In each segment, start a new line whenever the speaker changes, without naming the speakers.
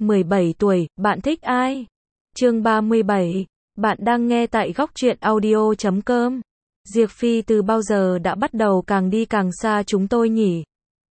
17 tuổi, bạn thích ai? Chương 37. Bạn đang nghe tại góc truyện audio.com. Diệp Phi từ bao giờ đã bắt đầu càng đi càng xa chúng tôi nhỉ?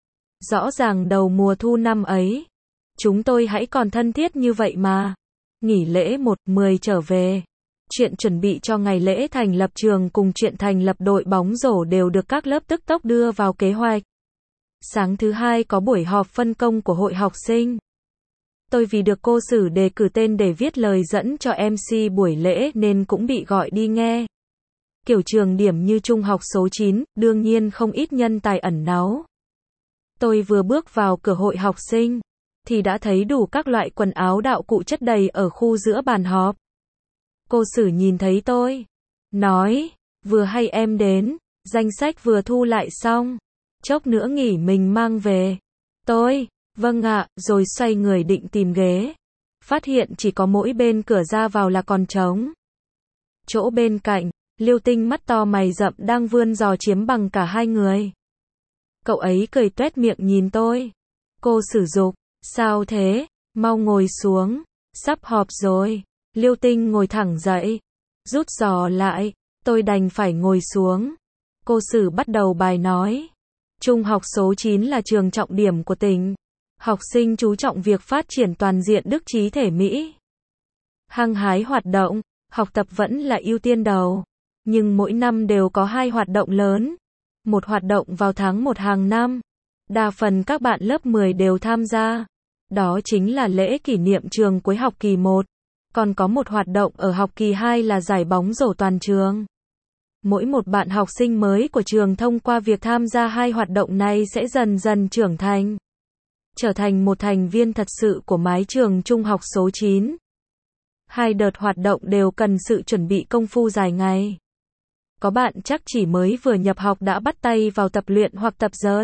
Rõ ràng đầu mùa thu năm ấy, chúng tôi hãy còn thân thiết như vậy mà. Nghỉ lễ 1/10 trở về. Chuyện chuẩn bị cho ngày lễ thành lập trường cùng chuyện thành lập đội bóng rổ đều được các lớp tức tốc đưa vào kế hoạch. Sáng thứ hai có buổi họp phân công của hội học sinh. Tôi vì được cô Sử đề cử tên để viết lời dẫn cho MC buổi lễ nên cũng bị gọi đi nghe. Kiểu trường điểm như trung học số 9, đương nhiên không ít nhân tài ẩn náu. Tôi vừa bước vào cửa hội học sinh, thì đã thấy đủ các loại quần áo đạo cụ chất đầy ở khu giữa bàn họp. Cô Sử nhìn thấy tôi, nói, vừa hay em đến, danh sách vừa thu lại xong, chốc nữa nghỉ mình mang về. Tôi, vâng ạ, rồi xoay người định tìm ghế. Phát hiện chỉ có mỗi bên cửa ra vào là còn trống. Chỗ bên cạnh, Liêu Tinh mắt to mày rậm đang vươn giò chiếm bằng cả hai người. Cậu ấy cười toét miệng nhìn tôi. Cô Sử dục, sao thế, mau ngồi xuống, sắp họp rồi. Liêu Tinh ngồi thẳng dậy, rút giò lại, tôi đành phải ngồi xuống. Cô Sử bắt đầu bài nói. Trung học số 9 là trường trọng điểm của tỉnh. Học sinh chú trọng việc phát triển toàn diện đức trí thể mỹ. Hăng hái hoạt động, học tập vẫn là ưu tiên đầu. Nhưng mỗi năm đều có 2 hoạt động lớn. Một hoạt động vào tháng 1 hàng năm. Đa phần các bạn lớp 10 đều tham gia. Đó chính là lễ kỷ niệm trường cuối học kỳ 1. Còn có một hoạt động ở học kỳ 2 là giải bóng rổ toàn trường. Mỗi một bạn học sinh mới của trường thông qua việc tham gia 2 hoạt động này sẽ dần dần trưởng thành. Trở thành một thành viên thật sự của mái trường trung học số 9. 2 đợt hoạt động đều cần sự chuẩn bị công phu dài ngày. Có bạn chắc chỉ mới vừa nhập học đã bắt tay vào tập luyện hoặc tập dượt.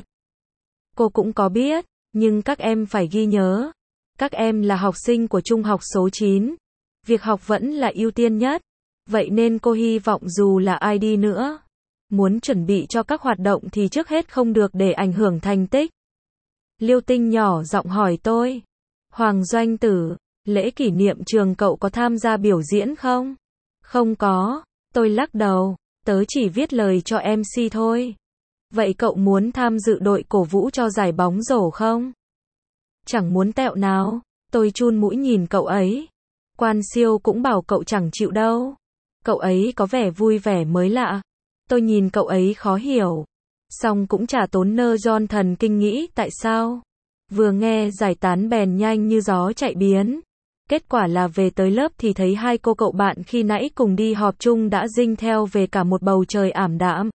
Cô cũng có biết, nhưng các em phải ghi nhớ. Các em là học sinh của trung học số 9. Việc học vẫn là ưu tiên nhất. Vậy nên cô hy vọng dù là ai đi nữa, muốn chuẩn bị cho các hoạt động thì trước hết không được để ảnh hưởng thành tích. Liêu Tinh nhỏ giọng hỏi tôi. Hoàng Doanh Tử, lễ kỷ niệm trường cậu có tham gia biểu diễn không? Không có, tôi lắc đầu, tớ chỉ viết lời cho MC thôi. Vậy cậu muốn tham dự đội cổ vũ cho giải bóng rổ không? Chẳng muốn tẹo nào, tôi chun mũi nhìn cậu ấy. Quan Siêu cũng bảo cậu chẳng chịu đâu. Cậu ấy có vẻ vui vẻ mới lạ. Tôi nhìn cậu ấy khó hiểu. Xong cũng chả tốn nơ John thần kinh nghĩ tại sao. Vừa nghe giải tán bèn nhanh như gió chạy biến. Kết quả là về tới lớp thì thấy 2 cô cậu bạn khi nãy cùng đi họp chung đã rinh theo về cả một bầu trời ảm đạm.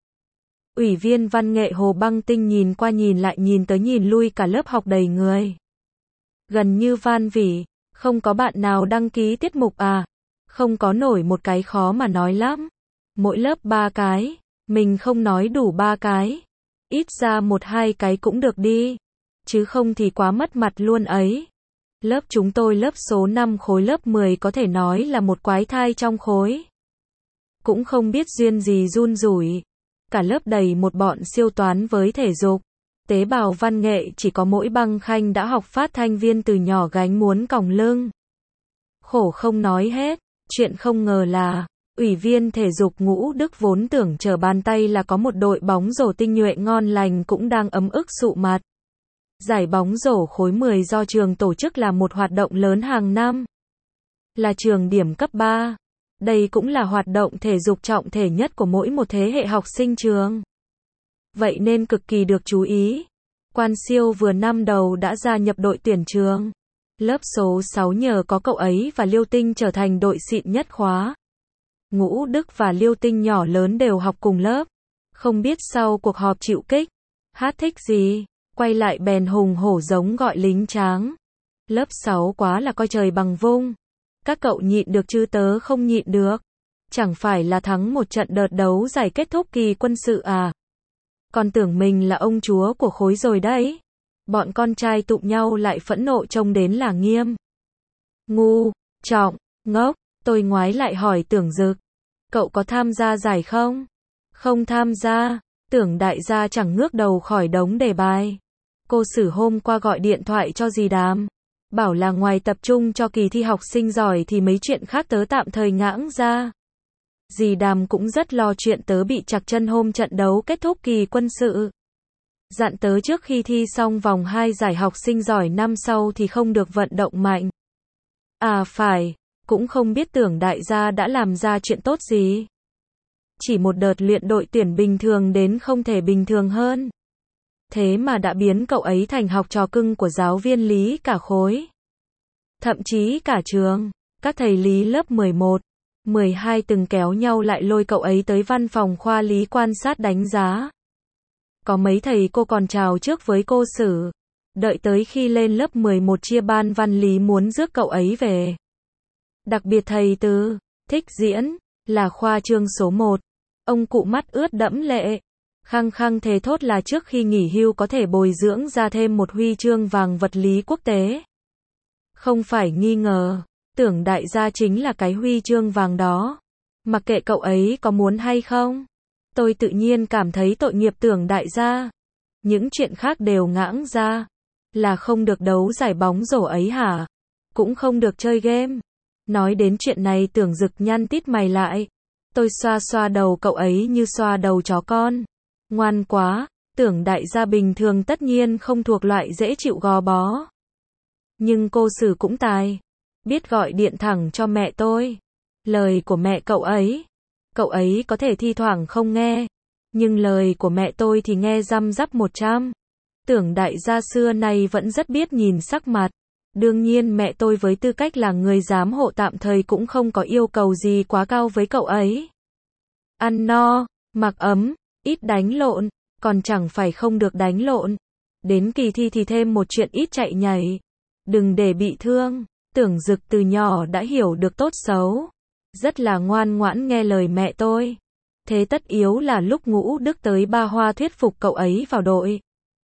Ủy viên văn nghệ Hồ Băng Tinh nhìn qua nhìn lại nhìn tới nhìn lui cả lớp học đầy người. Gần như van vỉ, không có bạn nào đăng ký tiết mục à? Không có nổi một cái khó mà nói lắm. Mỗi lớp 3 cái, mình không nói đủ 3 cái. Ít ra 1-2 cái cũng được đi. Chứ không thì quá mất mặt luôn ấy. Lớp chúng tôi lớp số 5 khối lớp 10 có thể nói là một quái thai trong khối. Cũng không biết duyên gì run rủi. Cả lớp đầy một bọn siêu toán với thể dục. Tế bào văn nghệ chỉ có mỗi Băng Khanh đã học phát thanh viên từ nhỏ gánh muốn còng lưng. Khổ không nói hết. Chuyện không ngờ là, ủy viên thể dục Ngũ Đức vốn tưởng trở bàn tay là có một đội bóng rổ tinh nhuệ ngon lành cũng đang ấm ức sụ mặt. Giải bóng rổ khối 10 do trường tổ chức là một hoạt động lớn hàng năm. Là trường điểm cấp 3. Đây cũng là hoạt động thể dục trọng thể nhất của mỗi một thế hệ học sinh trường. Vậy nên cực kỳ được chú ý. Quan Siêu vừa năm đầu đã gia nhập đội tuyển trường. Lớp số 6 nhờ có cậu ấy và Liêu Tinh trở thành đội xịn nhất khóa. Ngũ Đức và Liêu Tinh nhỏ lớn đều học cùng lớp. Không biết sau cuộc họp chịu kích, hát thích gì, quay lại bèn hùng hổ giống gọi lính tráng. Lớp 6 quá là coi trời bằng vung. Các cậu nhịn được chứ tớ không nhịn được. Chẳng phải là thắng một trận đợt đấu giải kết thúc kỳ quân sự à? Còn tưởng mình là ông chúa của khối rồi đấy. Bọn con trai tụm nhau lại phẫn nộ trông đến là nghiêm. Ngu, trọng, ngốc, tôi ngoái lại hỏi Tưởng Dực. Cậu có tham gia giải không? Không tham gia, Tưởng đại gia chẳng ngước đầu khỏi đống đề bài. Cô Sử hôm qua gọi điện thoại cho dì Đàm. Bảo là ngoài tập trung cho kỳ thi học sinh giỏi thì mấy chuyện khác tớ tạm thời ngãng ra. Dì Đàm cũng rất lo chuyện tớ bị trặc chân hôm trận đấu kết thúc kỳ quân sự. Dặn tớ trước khi thi xong vòng 2 giải học sinh giỏi năm sau thì không được vận động mạnh. À phải, cũng không biết Tưởng đại gia đã làm ra chuyện tốt gì. Chỉ một đợt luyện đội tuyển bình thường đến không thể bình thường hơn. Thế mà đã biến cậu ấy thành học trò cưng của giáo viên lý cả khối. Thậm chí cả trường, các thầy lý lớp 11, 12 từng kéo nhau lại lôi cậu ấy tới văn phòng khoa lý quan sát đánh giá. Có mấy thầy cô còn chào trước với cô Sử. Đợi tới khi lên lớp 11 chia ban văn lý muốn rước cậu ấy về. Đặc biệt thầy Từ, thích diễn, là khoa trương số 1. Ông cụ mắt ướt đẫm lệ. Khăng khăng thề thốt là trước khi nghỉ hưu có thể bồi dưỡng ra thêm một huy chương vàng vật lý quốc tế. Không phải nghi ngờ, Tưởng đại gia chính là cái huy chương vàng đó. Mặc kệ cậu ấy có muốn hay không. Tôi tự nhiên cảm thấy tội nghiệp Tưởng đại gia. Những chuyện khác đều ngãng ra. Là không được đấu giải bóng rổ ấy hả? Cũng không được chơi game. Nói đến chuyện này Tưởng Dực nhăn tít mày lại. Tôi xoa xoa đầu cậu ấy như xoa đầu chó con. Ngoan quá, Tưởng đại gia bình thường tất nhiên không thuộc loại dễ chịu gò bó. Nhưng cô Sử cũng tài. Biết gọi điện thẳng cho mẹ tôi. Lời của mẹ cậu ấy có thể thi thoảng không nghe. Nhưng lời của mẹ tôi thì nghe răm rắp 100. Tưởng đại gia xưa nay vẫn rất biết nhìn sắc mặt. Đương nhiên mẹ tôi với tư cách là người giám hộ tạm thời cũng không có yêu cầu gì quá cao với cậu ấy. Ăn no, mặc ấm, ít đánh lộn, còn chẳng phải không được đánh lộn. Đến kỳ thi thì thêm một chuyện ít chạy nhảy. Đừng để bị thương. Tưởng Dực từ nhỏ đã hiểu được tốt xấu. Rất là ngoan ngoãn nghe lời mẹ tôi. Thế tất yếu là lúc Ngũ Đức tới Ba Hoa thuyết phục cậu ấy vào đội.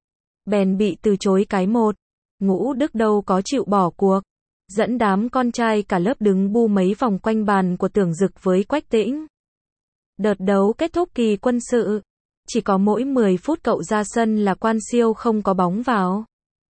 Bèn bị từ chối cái một. Ngũ Đức đâu có chịu bỏ cuộc. Dẫn đám con trai cả lớp đứng bu mấy vòng quanh bàn của Tưởng Dực với Quách Tĩnh. Đợt đấu kết thúc kỳ quân sự. Chỉ có mỗi 10 phút cậu ra sân là Quan Siêu không có bóng vào.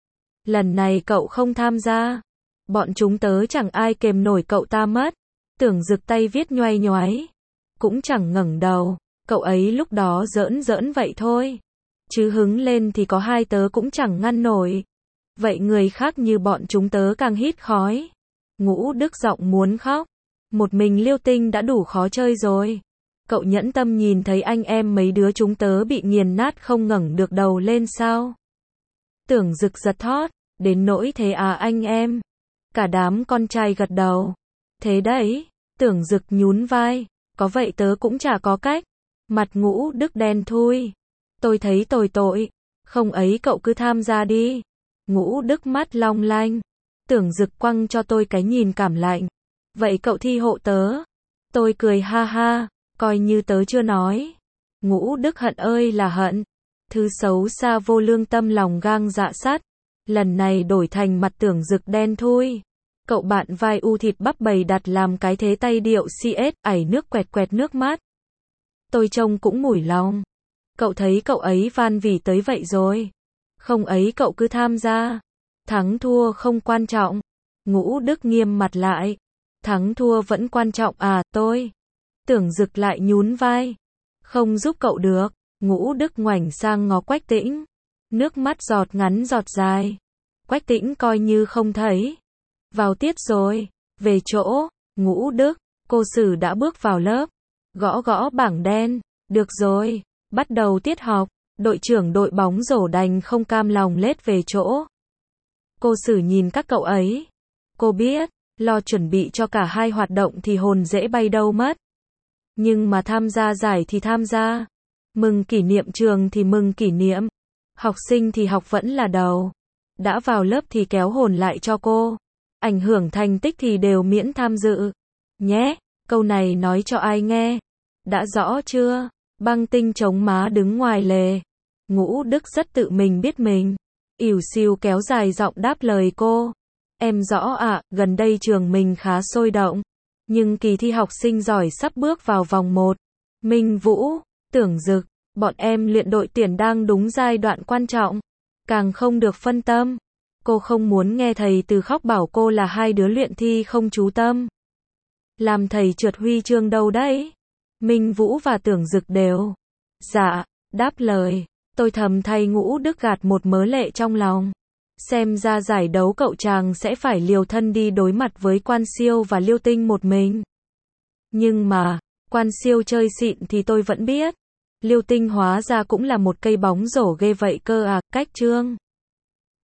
Lần này cậu không tham gia. Bọn chúng tớ chẳng ai kềm nổi cậu ta mất. Tưởng Dực tay viết nhoay nhoáy. Cũng chẳng ngẩng đầu. Cậu ấy lúc đó giỡn giỡn vậy thôi. Chứ hứng lên thì có hai tớ cũng chẳng ngăn nổi. Vậy người khác như bọn chúng tớ càng hít khói. Ngũ Đức giọng muốn khóc. Một mình Liêu Tinh đã đủ khó chơi rồi. Cậu nhẫn tâm nhìn thấy anh em mấy đứa chúng tớ bị nghiền nát không ngẩng được đầu lên sao? Tưởng Dực giật thót. Đến nỗi thế à anh em? Cả đám con trai gật đầu. Thế đấy. Tưởng Dực nhún vai. Có vậy tớ cũng chả có cách. Mặt Ngũ Đức đen thui. Tôi thấy tội. Không ấy cậu cứ tham gia đi. Ngũ Đức mắt long lanh. Tưởng Dực quăng cho tôi cái nhìn cảm lạnh. Vậy cậu thi hộ tớ. Tôi cười ha ha. Coi như tớ chưa nói. Ngũ Đức hận ơi là hận. Thứ xấu xa vô lương tâm lòng gang dạ sắt. Lần này đổi thành mặt Tưởng Dực đen thui. Cậu bạn vai u thịt bắp bầy đặt làm cái thế tay điệu CS, ảy nước quẹt quẹt nước mắt. Tôi trông cũng mủi lòng. Cậu thấy cậu ấy van vỉ tới vậy rồi. Không ấy cậu cứ tham gia. Thắng thua không quan trọng. Ngũ Đức nghiêm mặt lại. Thắng thua vẫn quan trọng à, tôi. Tưởng Dực lại nhún vai. Không giúp cậu được. Ngũ Đức ngoảnh sang ngó Quách Tĩnh. Nước mắt giọt ngắn giọt dài. Quách Tĩnh coi như không thấy. Vào tiết rồi. Về chỗ. Ngũ Đức. Cô Sử đã bước vào lớp. Gõ gõ bảng đen. Được rồi. Bắt đầu tiết học. Đội trưởng đội bóng rổ đành không cam lòng lết về chỗ. Cô Sử nhìn các cậu ấy. Cô biết. Lo chuẩn bị cho cả hai hoạt động thì hồn dễ bay đâu mất. Nhưng mà tham gia giải thì tham gia. Mừng kỷ niệm trường thì mừng kỷ niệm. Học sinh thì học vẫn là đầu. Đã vào lớp thì kéo hồn lại cho cô. Ảnh hưởng thành tích thì đều miễn tham dự. Nhé, câu này nói cho ai nghe. Đã rõ chưa? Băng Tinh chống má đứng ngoài lề. Ngũ Đức rất tự mình biết mình. Ỉu xìu kéo dài giọng đáp lời cô. Em rõ ạ, gần đây trường mình khá sôi động. Nhưng kỳ thi học sinh giỏi sắp bước vào vòng 1. Minh Vũ, Tưởng Dực, bọn em luyện đội tuyển đang đúng giai đoạn quan trọng. Càng không được phân tâm. Cô không muốn nghe thầy Từ khóc bảo cô là hai đứa luyện thi không chú tâm. Làm thầy trượt huy chương đâu đấy? Minh Vũ và Tưởng Dực đều. Dạ, đáp lời. Tôi thầm thay Ngũ Đức gạt một mớ lệ trong lòng. Xem ra giải đấu cậu chàng sẽ phải liều thân đi đối mặt với Quan Siêu và Liêu Tinh một mình. Nhưng mà, Quan Siêu chơi xịn thì tôi vẫn biết. Liêu Tinh hóa ra cũng là một cây bóng rổ ghê vậy cơ à, cách Trương